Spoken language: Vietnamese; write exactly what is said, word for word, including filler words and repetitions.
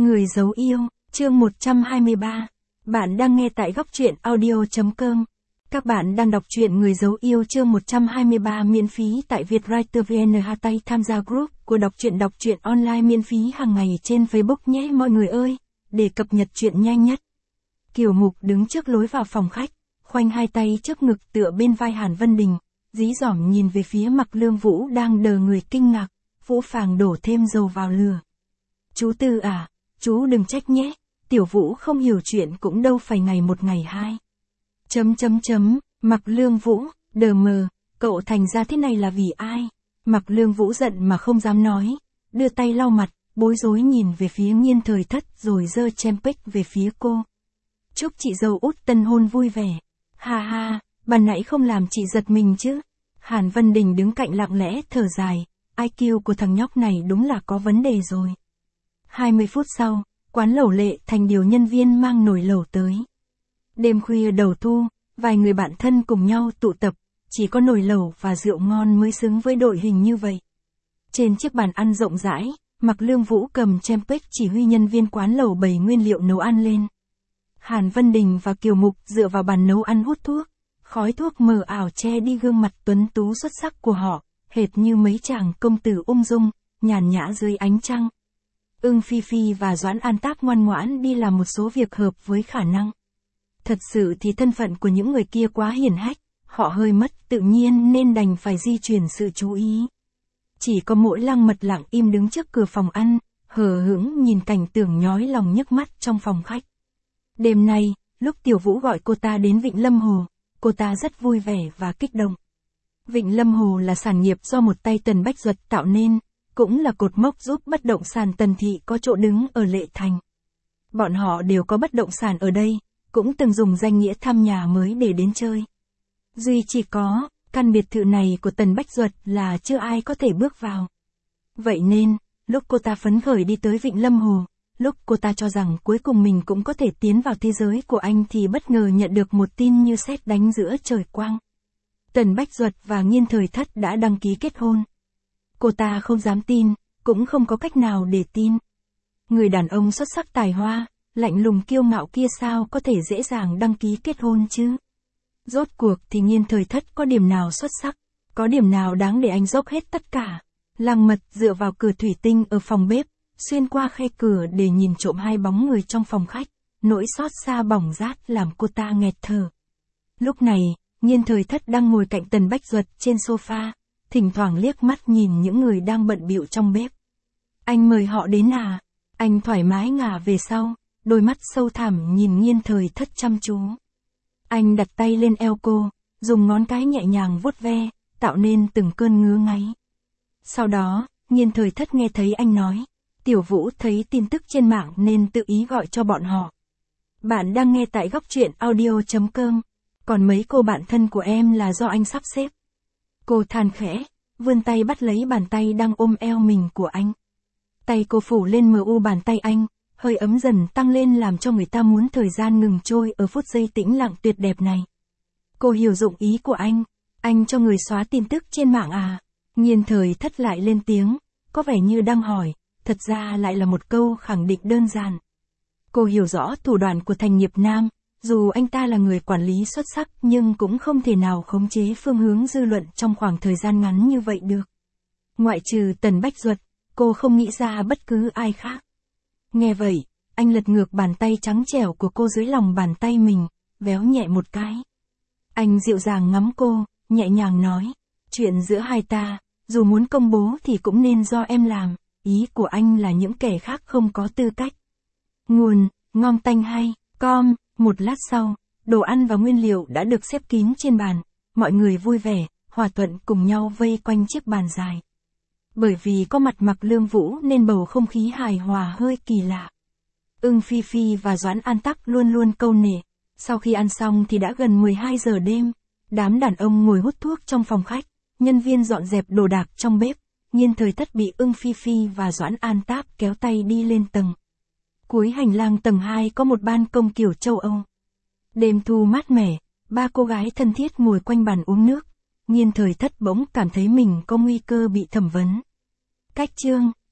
Người giấu yêu, chương một trăm hai mươi ba. Bạn đang nghe tại góc truyện audio chấm com. Các bạn đang đọc truyện Người giấu yêu chương một trăm hai mươi ba miễn phí tại Vietwriter vê en. Tay tham gia group của đọc truyện đọc truyện online miễn phí hàng ngày trên Facebook nhé mọi người ơi, để cập nhật truyện nhanh nhất. Kiều Mục đứng trước lối vào phòng khách, khoanh hai tay trước ngực tựa bên vai Hàn Vân Đình, dí dỏm nhìn về phía Mạc Lương Vũ đang đờ người kinh ngạc. Vũ Phàng đổ thêm dầu vào lửa. Chú Tư à, chú đừng trách nhé, Tiểu Vũ không hiểu chuyện cũng đâu phải ngày một ngày hai. Chấm chấm chấm, Mạc Lương Vũ, đờ mờ, cậu thành ra thế này là vì ai? Mạc Lương Vũ giận mà không dám nói, đưa tay lau mặt, bối rối nhìn về phía Nghiên Thời Thất rồi giơ champagne về phía cô. Chúc chị dâu út tân hôn vui vẻ. Ha ha, ban nãy không làm chị giật mình chứ. Hàn Vân Đình đứng cạnh lặng lẽ thở dài, i kiu của thằng nhóc này đúng là có vấn đề rồi. hai mươi phút sau, quán lẩu Lệ Thành điều nhân viên mang nồi lẩu tới. Đêm khuya đầu thu, vài người bạn thân cùng nhau tụ tập, chỉ có nồi lẩu và rượu ngon mới xứng với đội hình như vậy. Trên chiếc bàn ăn rộng rãi, Mạc Lương Vũ cầm champagne chỉ huy nhân viên quán lẩu bày nguyên liệu nấu ăn lên. Hàn Vân Đình và Kiều Mục dựa vào bàn nấu ăn hút thuốc, khói thuốc mờ ảo che đi gương mặt tuấn tú xuất sắc của họ, hệt như mấy chàng công tử ung dung, nhàn nhã dưới ánh trăng. Ưng Phi Phi và Doãn An Tác ngoan ngoãn đi làm một số việc hợp với khả năng. Thật sự thì thân phận của những người kia quá hiển hách, họ hơi mất tự nhiên nên đành phải di chuyển sự chú ý. Chỉ có mỗi Lăng Mật lặng im đứng trước cửa phòng ăn, hờ hững nhìn cảnh tượng nhói lòng nhức mắt trong phòng khách. Đêm nay, lúc Tiểu Vũ gọi cô ta đến Vịnh Lâm Hồ, cô ta rất vui vẻ và kích động. Vịnh Lâm Hồ là sản nghiệp do một tay Tần Bách Duật tạo nên, cũng là cột mốc giúp bất động sản Tần Thị có chỗ đứng ở Lệ Thành. Bọn họ đều có bất động sản ở đây, cũng từng dùng danh nghĩa thăm nhà mới để đến chơi. Duy chỉ có, căn biệt thự này của Tần Bách Duật là chưa ai có thể bước vào. Vậy nên, lúc cô ta phấn khởi đi tới Vịnh Lâm Hồ, lúc cô ta cho rằng cuối cùng mình cũng có thể tiến vào thế giới của anh thì bất ngờ nhận được một tin như sét đánh giữa trời quang. Tần Bách Duật và Nghiên Thời Thất đã đăng ký kết hôn. Cô ta không dám tin, cũng không có cách nào để tin. Người đàn ông xuất sắc tài hoa, lạnh lùng kiêu ngạo kia sao có thể dễ dàng đăng ký kết hôn chứ? Rốt cuộc thì Nghiên Thời Thất có điểm nào xuất sắc, có điểm nào đáng để anh dốc hết tất cả? Lăng Mật dựa vào cửa thủy tinh ở phòng bếp, xuyên qua khe cửa để nhìn trộm hai bóng người trong phòng khách, nỗi xót xa bỏng rát làm cô ta nghẹt thở. Lúc này, Nghiên Thời Thất đang ngồi cạnh Tần Bách Duật trên sofa, thỉnh thoảng liếc mắt nhìn những người đang bận bịu trong bếp. Anh mời họ đến à? Anh thoải mái ngả về sau, đôi mắt sâu thẳm nhìn Nghiên Thời Thất chăm chú. Anh đặt tay lên eo cô, dùng ngón cái nhẹ nhàng vuốt ve, tạo nên từng cơn ngứa ngáy. Sau đó, Nghiên Thời Thất nghe thấy anh nói, Tiểu Vũ thấy tin tức trên mạng nên tự ý gọi cho bọn họ. Bạn đang nghe tại góc truyện audio chấm com. Còn mấy cô bạn thân của em là do anh sắp xếp. Cô than khẽ, vươn tay bắt lấy bàn tay đang ôm eo mình của anh. Tay cô phủ lên mờ u bàn tay anh, hơi ấm dần tăng lên làm cho người ta muốn thời gian ngừng trôi ở phút giây tĩnh lặng tuyệt đẹp này. Cô hiểu dụng ý của anh, anh cho người xóa tin tức trên mạng à? Nghiên Thời Thất lại lên tiếng, có vẻ như đang hỏi, thật ra lại là một câu khẳng định đơn giản. Cô hiểu rõ thủ đoạn của Thành Nghiệp Nam. Dù anh ta là người quản lý xuất sắc nhưng cũng không thể nào khống chế phương hướng dư luận trong khoảng thời gian ngắn như vậy được. Ngoại trừ Tần Bách Duật, cô không nghĩ ra bất cứ ai khác. Nghe vậy, anh lật ngược bàn tay trắng trẻo của cô dưới lòng bàn tay mình, véo nhẹ một cái. Anh dịu dàng ngắm cô, nhẹ nhàng nói, chuyện giữa hai ta, dù muốn công bố thì cũng nên do em làm, ý của anh là những kẻ khác không có tư cách. Nguồn, ngon tanh hay, com. Một lát sau, đồ ăn và nguyên liệu đã được xếp kín trên bàn, mọi người vui vẻ, hòa thuận cùng nhau vây quanh chiếc bàn dài. Bởi vì có mặt Mạc Lương Vũ nên bầu không khí hài hòa hơi kỳ lạ. Ưng Phi Phi và Doãn An Tắc luôn luôn câu nệ. Sau khi ăn xong thì đã gần mười hai giờ đêm, đám đàn ông ngồi hút thuốc trong phòng khách, nhân viên dọn dẹp đồ đạc trong bếp, Nghiên Thời Thất bị Ưng Phi Phi và Doãn An Tắc kéo tay đi lên tầng. Cuối hành lang tầng hai có một ban công kiểu châu Âu. Đêm thu mát mẻ, ba cô gái thân thiết ngồi quanh bàn uống nước. Nghiên Thời Thất bỗng cảm thấy mình có nguy cơ bị thẩm vấn. Cách chương